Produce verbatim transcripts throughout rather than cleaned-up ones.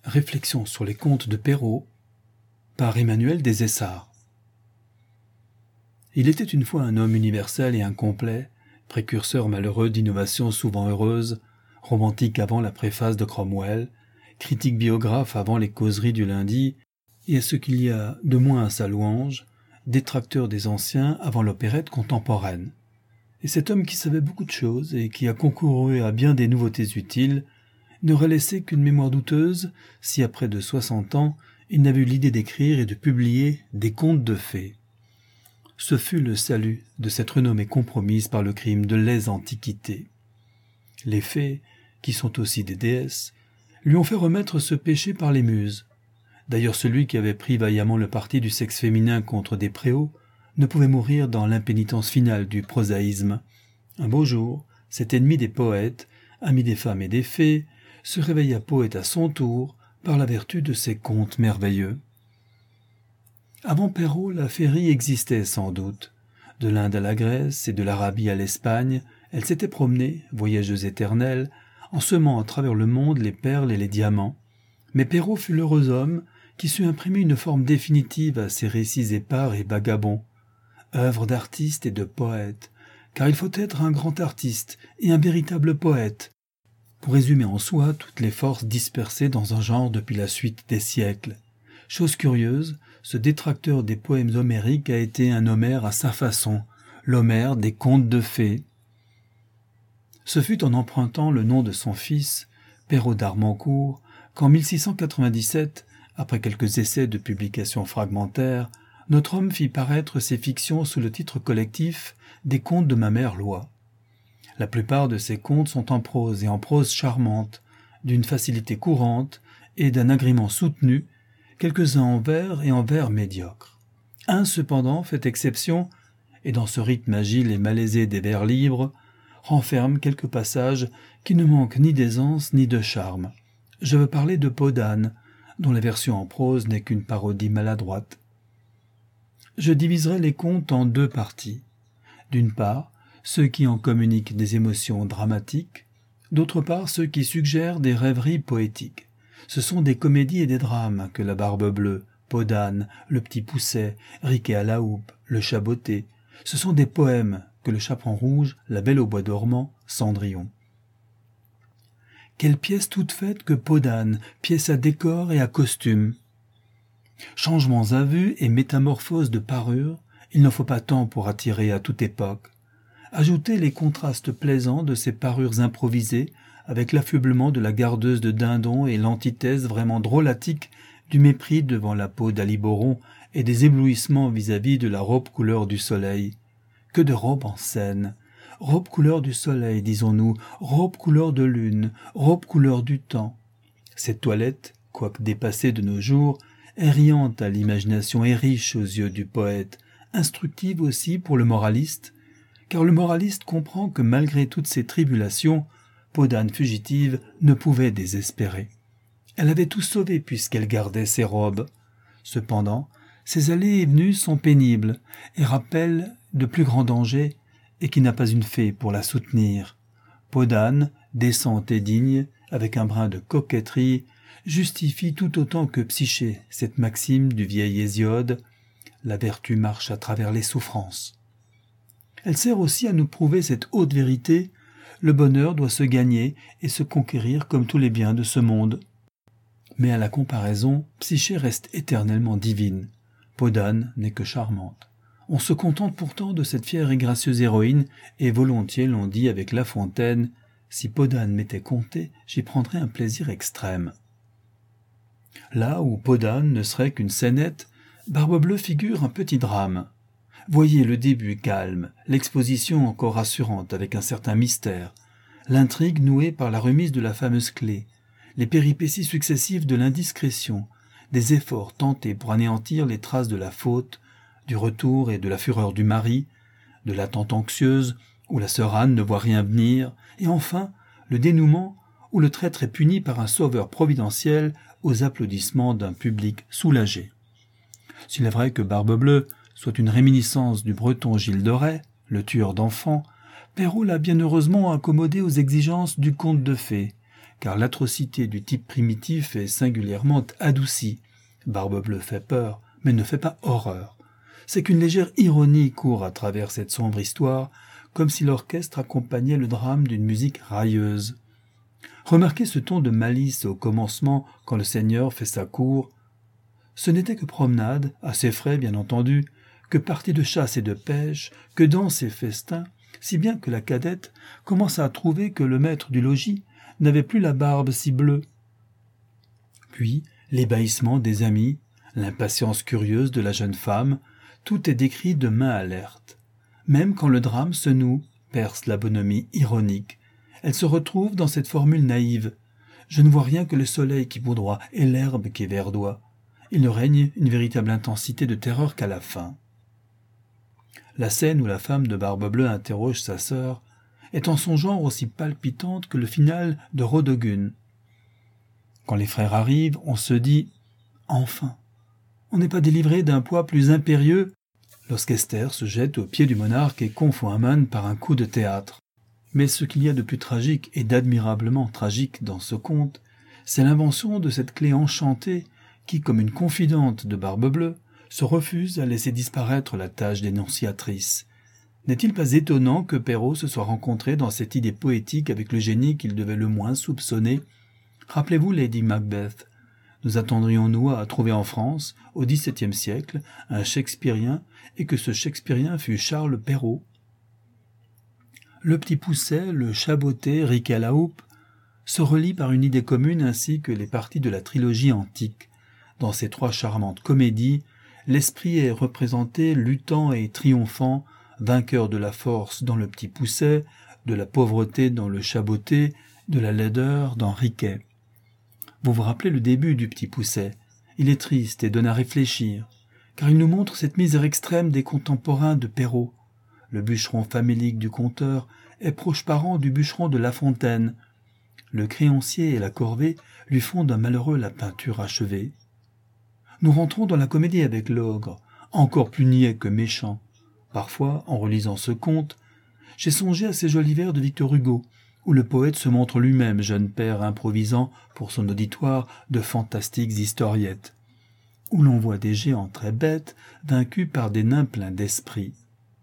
Réflexions sur les contes de Perrault par Emmanuel Des Essarts. Il était une fois un homme universel et incomplet, précurseur malheureux d'innovations souvent heureuses, romantique avant la préface de Cromwell, critique biographe avant les causeries du lundi, et à ce qu'il y a de moins à sa louange, détracteur des anciens avant l'opérette contemporaine. Et cet homme qui savait beaucoup de choses et qui a concouru à bien des nouveautés utiles, n'aurait laissé qu'une mémoire douteuse si, à près de soixante ans, il n'avait eu l'idée d'écrire et de publier des contes de fées. Ce fut le salut de cette renommée compromise par le crime de lèse antiquité. Les fées, qui sont aussi des déesses, lui ont fait remettre ce péché par les muses. D'ailleurs, celui qui avait pris vaillamment le parti du sexe féminin contre des préaux ne pouvait mourir dans l'impénitence finale du prosaïsme. Un beau jour, cet ennemi des poètes, ami des femmes et des fées, se réveilla poète à son tour par la vertu de ses contes merveilleux. Avant Perrault, la féerie existait sans doute. De l'Inde à la Grèce et de l'Arabie à l'Espagne, elle s'était promenée, voyageuse éternelle, en semant à travers le monde les perles et les diamants. Mais Perrault fut l'heureux homme qui sut imprimer une forme définitive à ces récits épars et vagabonds, œuvre d'artiste et de poète, car il faut être un grand artiste et un véritable poète pour résumer en soi toutes les forces dispersées dans un genre depuis la suite des siècles. Chose curieuse, ce détracteur des poèmes homériques a été un Homère à sa façon, l'Homère des contes de fées. Ce fut en empruntant le nom de son fils, Perrault d'Armancourt, qu'en mille six cent quatre-vingt-dix-sept, après quelques essais de publication fragmentaires, notre homme fit paraître ses fictions sous le titre collectif des contes de ma mère Loi. La plupart de ces contes sont en prose et en prose charmante, d'une facilité courante et d'un agrément soutenu, quelques-uns en vers et en vers médiocres. Un, cependant, fait exception, et dans ce rythme agile et malaisé des vers libres, renferme quelques passages qui ne manquent ni d'aisance ni de charme. Je veux parler de Peau d'âne, dont la version en prose n'est qu'une parodie maladroite. Je diviserai les contes en deux parties. D'une part, ceux qui en communiquent des émotions dramatiques, d'autre part ceux qui suggèrent des rêveries poétiques. Ce sont des comédies et des drames que la Barbe Bleue, Peau d'âne, Le Petit Pousset, Riquet à la houppe, Le Chat botté. Ce sont des poèmes que Le Chaperon rouge, La Belle au bois dormant, Cendrillon. Quelle pièce toute faite que Peau d'âne, pièce à décor et à costume. Changements à vue et métamorphoses de parure, il n'en faut pas tant pour attirer à toute époque. Ajoutez les contrastes plaisants de ces parures improvisées avec l'affublement de la gardeuse de dindon et l'antithèse vraiment drôlatique du mépris devant la peau d'Aliboron et des éblouissements vis-à-vis de la robe couleur du soleil. Que de robes en scène! Robe couleur du soleil, disons-nous, robe couleur de lune, robe couleur du temps. Cette toilette, quoique dépassée de nos jours, est riante à l'imagination et riche aux yeux du poète, instructive aussi pour le moraliste, car le moraliste comprend que malgré toutes ces tribulations, Peau d'âne fugitive ne pouvait désespérer. Elle avait tout sauvé puisqu'elle gardait ses robes. Cependant, ses allées et venues sont pénibles et rappellent de plus grands dangers et qui n'a pas une fée pour la soutenir. Peau d'âne, décente et digne, avec un brin de coquetterie, justifie tout autant que Psyché cette maxime du vieil Hésiode « La vertu marche à travers les souffrances ». Elle sert aussi à nous prouver cette haute vérité, le bonheur doit se gagner et se conquérir comme tous les biens de ce monde. Mais à la comparaison, Psyché reste éternellement divine. Peau d'âne n'est que charmante. On se contente pourtant de cette fière et gracieuse héroïne, et volontiers l'on dit avec La Fontaine « Si Peau d'âne m'était contée, j'y prendrais un plaisir extrême ». Là où Peau d'âne ne serait qu'une scénette, Barbe Bleue figure un petit drame. Voyez le début calme, l'exposition encore rassurante avec un certain mystère, l'intrigue nouée par la remise de la fameuse clé, les péripéties successives de l'indiscrétion, des efforts tentés pour anéantir les traces de la faute, du retour et de la fureur du mari, de l'attente anxieuse où la sœur Anne ne voit rien venir, et enfin le dénouement où le traître est puni par un sauveur providentiel aux applaudissements d'un public soulagé. S'il est vrai que Barbe Bleue soit une réminiscence du breton Gilles de Rais, le tueur d'enfants, Perrault l'a bien heureusement accommodé aux exigences du conte de fées, car l'atrocité du type primitif est singulièrement adoucie. Barbe-Bleue fait peur, mais ne fait pas horreur. C'est qu'une légère ironie court à travers cette sombre histoire, comme si l'orchestre accompagnait le drame d'une musique railleuse. Remarquez ce ton de malice au commencement quand le seigneur fait sa cour. Ce n'était que promenade, à ses frais bien entendu, que partie de chasse et de pêche, que danse et festin, si bien que la cadette commença à trouver que le maître du logis n'avait plus la barbe si bleue. Puis, l'ébahissement des amis, l'impatience curieuse de la jeune femme, tout est décrit de main alerte. Même quand le drame se noue, perce la bonhomie ironique, elle se retrouve dans cette formule naïve. Je ne vois rien que le soleil qui poudroie et l'herbe qui verdoie. Il ne règne une véritable intensité de terreur qu'à la fin. La scène où la femme de Barbe-Bleue interroge sa sœur est en son genre aussi palpitante que le final de Rodogun. Quand les frères arrivent, on se dit « Enfin !» On n'est pas délivré d'un poids plus impérieux lorsqu'Esther se jette aux pieds du monarque et confond Haman par un coup de théâtre. Mais ce qu'il y a de plus tragique et d'admirablement tragique dans ce conte, c'est l'invention de cette clé enchantée qui, comme une confidente de Barbe-Bleue, se refuse à laisser disparaître la tâche d'énonciatrice. N'est-il pas étonnant que Perrault se soit rencontré dans cette idée poétique avec le génie qu'il devait le moins soupçonner? Rappelez-vous Lady Macbeth. Nous attendrions-nous à trouver en France, au dix-septième siècle, un Shakespearien, et que ce Shakespearien fût Charles Perrault? Le Petit Poucet, le Chaboté, Riquet à la houppe, se relient par une idée commune ainsi que les parties de la trilogie antique. Dans ces trois charmantes comédies, l'esprit est représenté luttant et triomphant, vainqueur de la force dans le Petit Poucet, de la pauvreté dans le Chaboté, de la laideur dans Riquet. Vous vous rappelez le début du Petit Poucet. Il est triste et donne à réfléchir, car il nous montre cette misère extrême des contemporains de Perrault. Le bûcheron famélique du conteur est proche parent du bûcheron de La Fontaine. Le créancier et la corvée lui font d'un malheureux la peinture achevée. Nous rentrons dans la comédie avec l'ogre, encore plus niais que méchant. Parfois, en relisant ce conte, j'ai songé à ces jolis vers de Victor Hugo, où le poète se montre lui-même jeune père improvisant pour son auditoire de fantastiques historiettes, où l'on voit des géants très bêtes vaincus par des nains pleins d'esprit.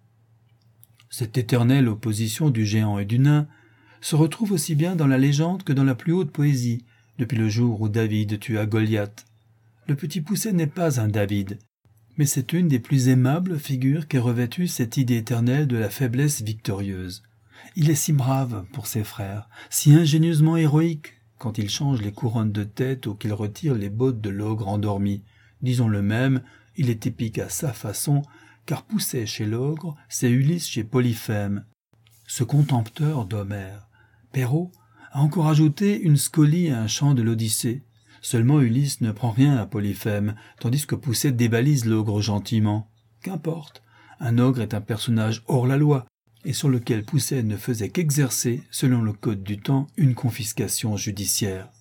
Cette éternelle opposition du géant et du nain se retrouve aussi bien dans la légende que dans la plus haute poésie, depuis le jour où David tua Goliath. Le Petit Poucet n'est pas un David, mais c'est une des plus aimables figures qu'ait revêtue cette idée éternelle de la faiblesse victorieuse. Il est si brave pour ses frères, si ingénieusement héroïque quand il change les couronnes de tête ou qu'il retire les bottes de l'ogre endormi. Disons-le même, il est épique à sa façon, car Poucet chez l'ogre, c'est Ulysse chez Polyphème. Ce contempteur d'Homère, Perrault, a encore ajouté une scolie à un chant de l'Odyssée. Seulement Ulysse ne prend rien à Polyphème, tandis que Poucet dévalise l'ogre gentiment. Qu'importe, un ogre est un personnage hors la loi, et sur lequel Poucet ne faisait qu'exercer, selon le code du temps, une confiscation judiciaire.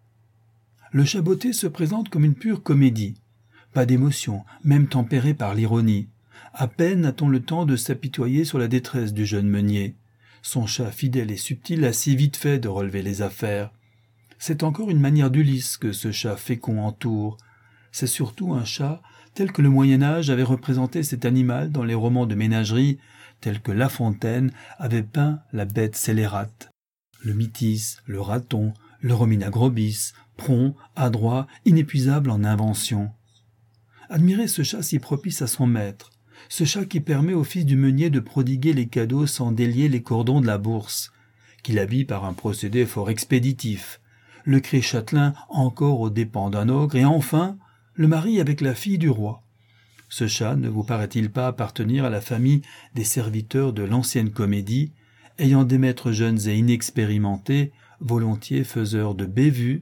Le Chaboté se présente comme une pure comédie. Pas d'émotion, même tempérée par l'ironie. À peine a-t-on le temps de s'apitoyer sur la détresse du jeune meunier. Son chat fidèle et subtil a si vite fait de relever les affaires. C'est encore une manière d'Ulysse que ce chat fécond entoure. C'est surtout un chat tel que le Moyen-Âge avait représenté cet animal dans les romans de ménagerie, tel que La Fontaine avait peint la bête scélérate. Le mythis, le raton, le Romina-Grobis, prompt, adroit, inépuisable en invention. Admirez ce chat si propice à son maître, ce chat qui permet au fils du meunier de prodiguer les cadeaux sans délier les cordons de la bourse, qui l'habille par un procédé fort expéditif, le crée châtelain encore aux dépens d'un ogre, et enfin, le mari avec la fille du roi. Ce chat ne vous paraît-il pas appartenir à la famille des serviteurs de l'ancienne comédie, ayant des maîtres jeunes et inexpérimentés, volontiers faiseurs de bévues?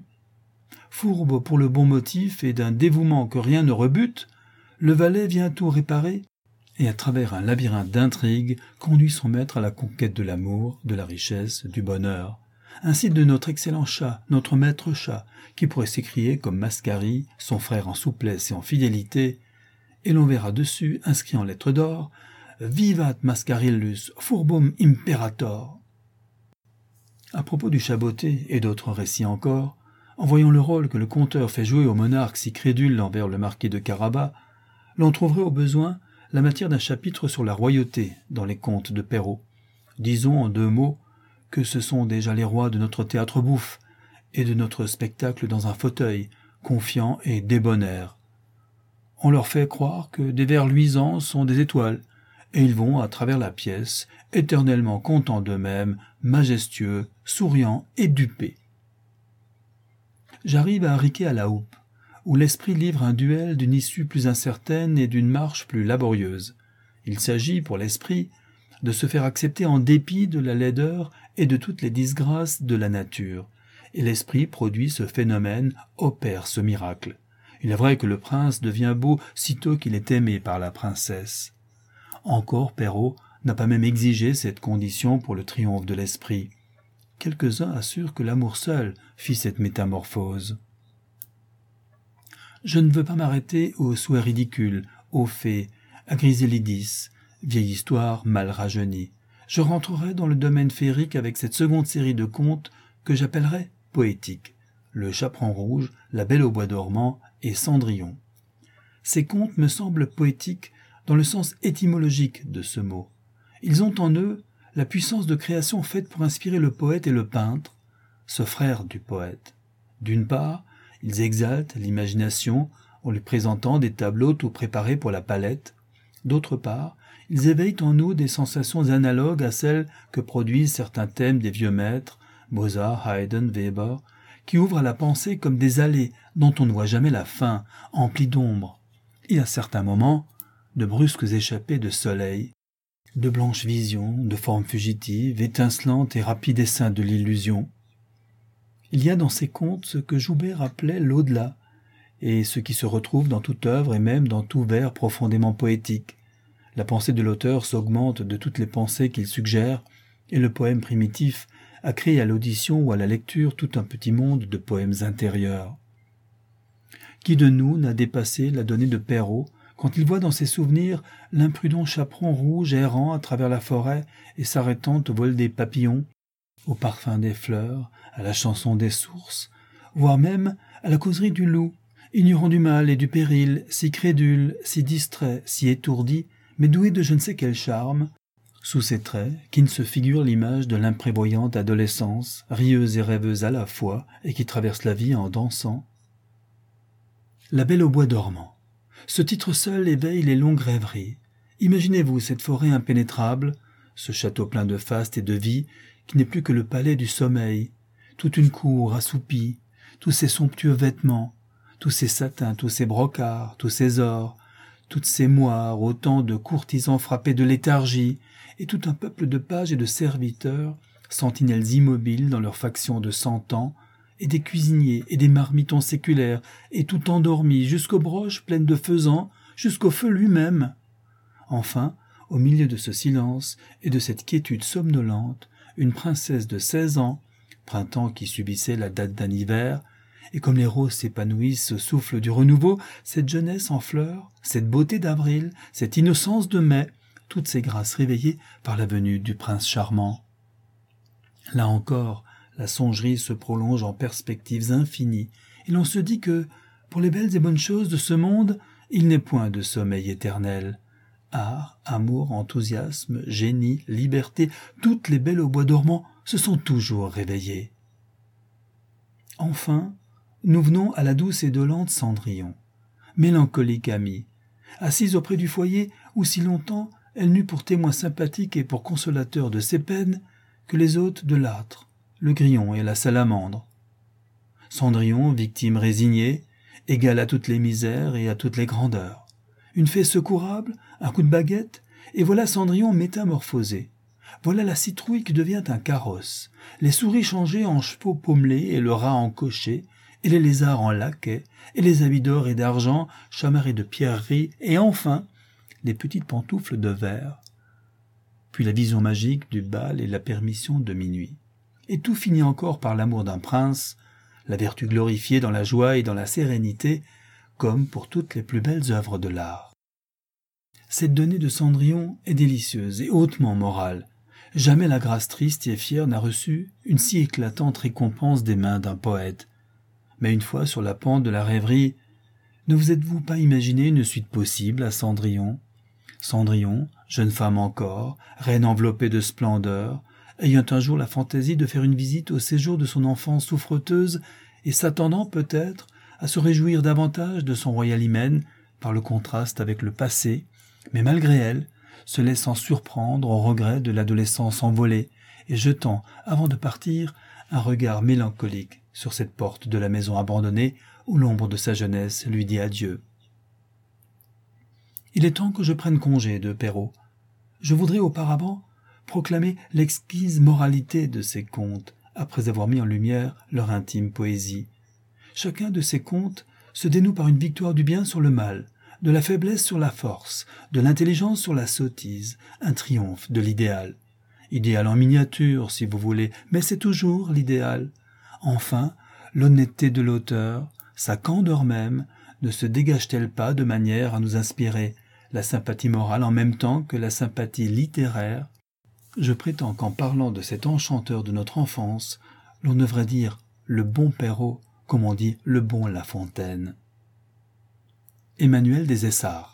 Fourbe pour le bon motif et d'un dévouement que rien ne rebute, le valet vient tout réparer, et à travers un labyrinthe d'intrigues conduit son maître à la conquête de l'amour, de la richesse, du bonheur. Ainsi de notre excellent chat, notre maître chat, qui pourrait s'écrier comme Mascari, son frère en souplesse et en fidélité, et l'on verra dessus, inscrit en lettres d'or, « Vivat Mascarillus, furbum imperator ». À propos du Chaboté et d'autres récits encore, en voyant le rôle que le conteur fait jouer au monarque si crédule envers le marquis de Carabas, l'on trouverait au besoin la matière d'un chapitre sur la royauté dans les contes de Perrault. Disons en deux mots que ce sont déjà les rois de notre théâtre bouffe et de notre spectacle dans un fauteuil, confiants et débonnaires. On leur fait croire que des vers luisants sont des étoiles, et ils vont à travers la pièce, éternellement contents d'eux-mêmes, majestueux, souriants et dupés. J'arrive à Riquet à la houppe, où l'esprit livre un duel d'une issue plus incertaine et d'une marche plus laborieuse. Il s'agit, pour l'esprit, de se faire accepter en dépit de la laideur et de toutes les disgrâces de la nature. Et l'esprit produit ce phénomène, opère ce miracle. Il est vrai que le prince devient beau sitôt qu'il est aimé par la princesse. Encore Perrault n'a pas même exigé cette condition pour le triomphe de l'esprit. Quelques-uns assurent que l'amour seul fit cette métamorphose. Je ne veux pas m'arrêter aux souhaits ridicules, aux fées, à Griselidis, vieille histoire mal rajeunie. Je rentrerai dans le domaine féerique avec cette seconde série de contes que j'appellerai poétiques, le Chaperon rouge, la Belle au bois dormant et Cendrillon. Ces contes me semblent poétiques dans le sens étymologique de ce mot. Ils ont en eux la puissance de création faite pour inspirer le poète et le peintre, ce frère du poète. D'une part, ils exaltent l'imagination en lui présentant des tableaux tout préparés pour la palette. D'autre part, ils éveillent en nous des sensations analogues à celles que produisent certains thèmes des vieux maîtres, Mozart, Haydn, Weber, qui ouvrent à la pensée comme des allées dont on ne voit jamais la fin, emplies d'ombre, et à certains moments, de brusques échappées de soleil, de blanches visions, de formes fugitives, étincelantes et rapides essaims de l'illusion. Il y a dans ces contes ce que Joubert appelait l'au-delà, et ce qui se retrouve dans toute œuvre et même dans tout vers profondément poétique. La pensée de l'auteur s'augmente de toutes les pensées qu'il suggère, et le poème primitif a créé à l'audition ou à la lecture tout un petit monde de poèmes intérieurs. Qui de nous n'a dépassé la donnée de Perrault quand il voit dans ses souvenirs l'imprudent chaperon rouge errant à travers la forêt et s'arrêtant au vol des papillons, au parfum des fleurs, à la chanson des sources, voire même à la causerie du loup, ignorant du mal et du péril, si crédule, si distrait, si étourdi, mais doué de je ne sais quel charme, sous ses traits, qui ne se figure l'image de l'imprévoyante adolescence, rieuse et rêveuse à la fois, et qui traverse la vie en dansant. La Belle au bois dormant. Ce titre seul éveille les longues rêveries. Imaginez-vous cette forêt impénétrable, ce château plein de faste et de vie, qui n'est plus que le palais du sommeil, toute une cour assoupie, tous ces somptueux vêtements, tous ces satins, tous ces brocarts, tous ces ors, toutes ces moires, autant de courtisans frappés de léthargie, et tout un peuple de pages et de serviteurs, sentinelles immobiles dans leurs factions de cent ans, et des cuisiniers et des marmitons séculaires, et tout endormis, jusqu'aux broches pleines de faisans, jusqu'au feu lui-même. Enfin, au milieu de ce silence et de cette quiétude somnolente, une princesse de seize ans, printemps qui subissait la date d'un hiver, et comme les roses s'épanouissent au souffle du renouveau, cette jeunesse en fleurs, cette beauté d'avril, cette innocence de mai, toutes ces grâces réveillées par la venue du prince charmant. Là encore, la songerie se prolonge en perspectives infinies, et l'on se dit que, pour les belles et bonnes choses de ce monde, il n'est point de sommeil éternel. Art, amour, enthousiasme, génie, liberté, toutes les belles au bois dormant se sont toujours réveillées. Enfin, nous venons à la douce et dolente Cendrillon, mélancolique amie, assise auprès du foyer où si longtemps elle n'eut pour témoin sympathique et pour consolateur de ses peines que les hôtes de l'âtre, le grillon et la salamandre. Cendrillon, victime résignée, égale à toutes les misères et à toutes les grandeurs. Une fée secourable, un coup de baguette, et voilà Cendrillon métamorphosé. Voilà la citrouille qui devient un carrosse, les souris changées en chevaux pommelés et le rat en cocher, et les lézards en laquais, et les habits d'or et d'argent chamarrés de pierreries, et enfin les petites pantoufles de verre. Puis la vision magique du bal et la permission de minuit. Et tout finit encore par l'amour d'un prince, la vertu glorifiée dans la joie et dans la sérénité, comme pour toutes les plus belles œuvres de l'art. Cette donnée de Cendrillon est délicieuse et hautement morale. Jamais la grâce triste et fière n'a reçu une si éclatante récompense des mains d'un poète. Mais une fois sur la pente de la rêverie, ne vous êtes-vous pas imaginé une suite possible à Cendrillon ? Cendrillon, jeune femme encore, reine enveloppée de splendeur, ayant un jour la fantaisie de faire une visite au séjour de son enfance souffreteuse et s'attendant peut-être à se réjouir davantage de son royal hymen par le contraste avec le passé, mais malgré elle, se laissant surprendre au regret de l'adolescence envolée et jetant, avant de partir, un regard mélancolique sur cette porte de la maison abandonnée où l'ombre de sa jeunesse lui dit adieu. Il est temps que je prenne congé de Perrault. Je voudrais auparavant proclamer l'exquise moralité de ces contes, après avoir mis en lumière leur intime poésie. Chacun de ces contes se dénoue par une victoire du bien sur le mal, de la faiblesse sur la force, de l'intelligence sur la sottise, un triomphe de l'idéal. Idéal en miniature, si vous voulez, mais c'est toujours l'idéal. Enfin, l'honnêteté de l'auteur, sa candeur même, ne se dégage-t-elle pas de manière à nous inspirer la sympathie morale en même temps que la sympathie littéraire ? Je prétends qu'en parlant de cet enchanteur de notre enfance, l'on devrait dire le bon Perrault, comme on dit le bon La Fontaine. Emmanuel des Essarts.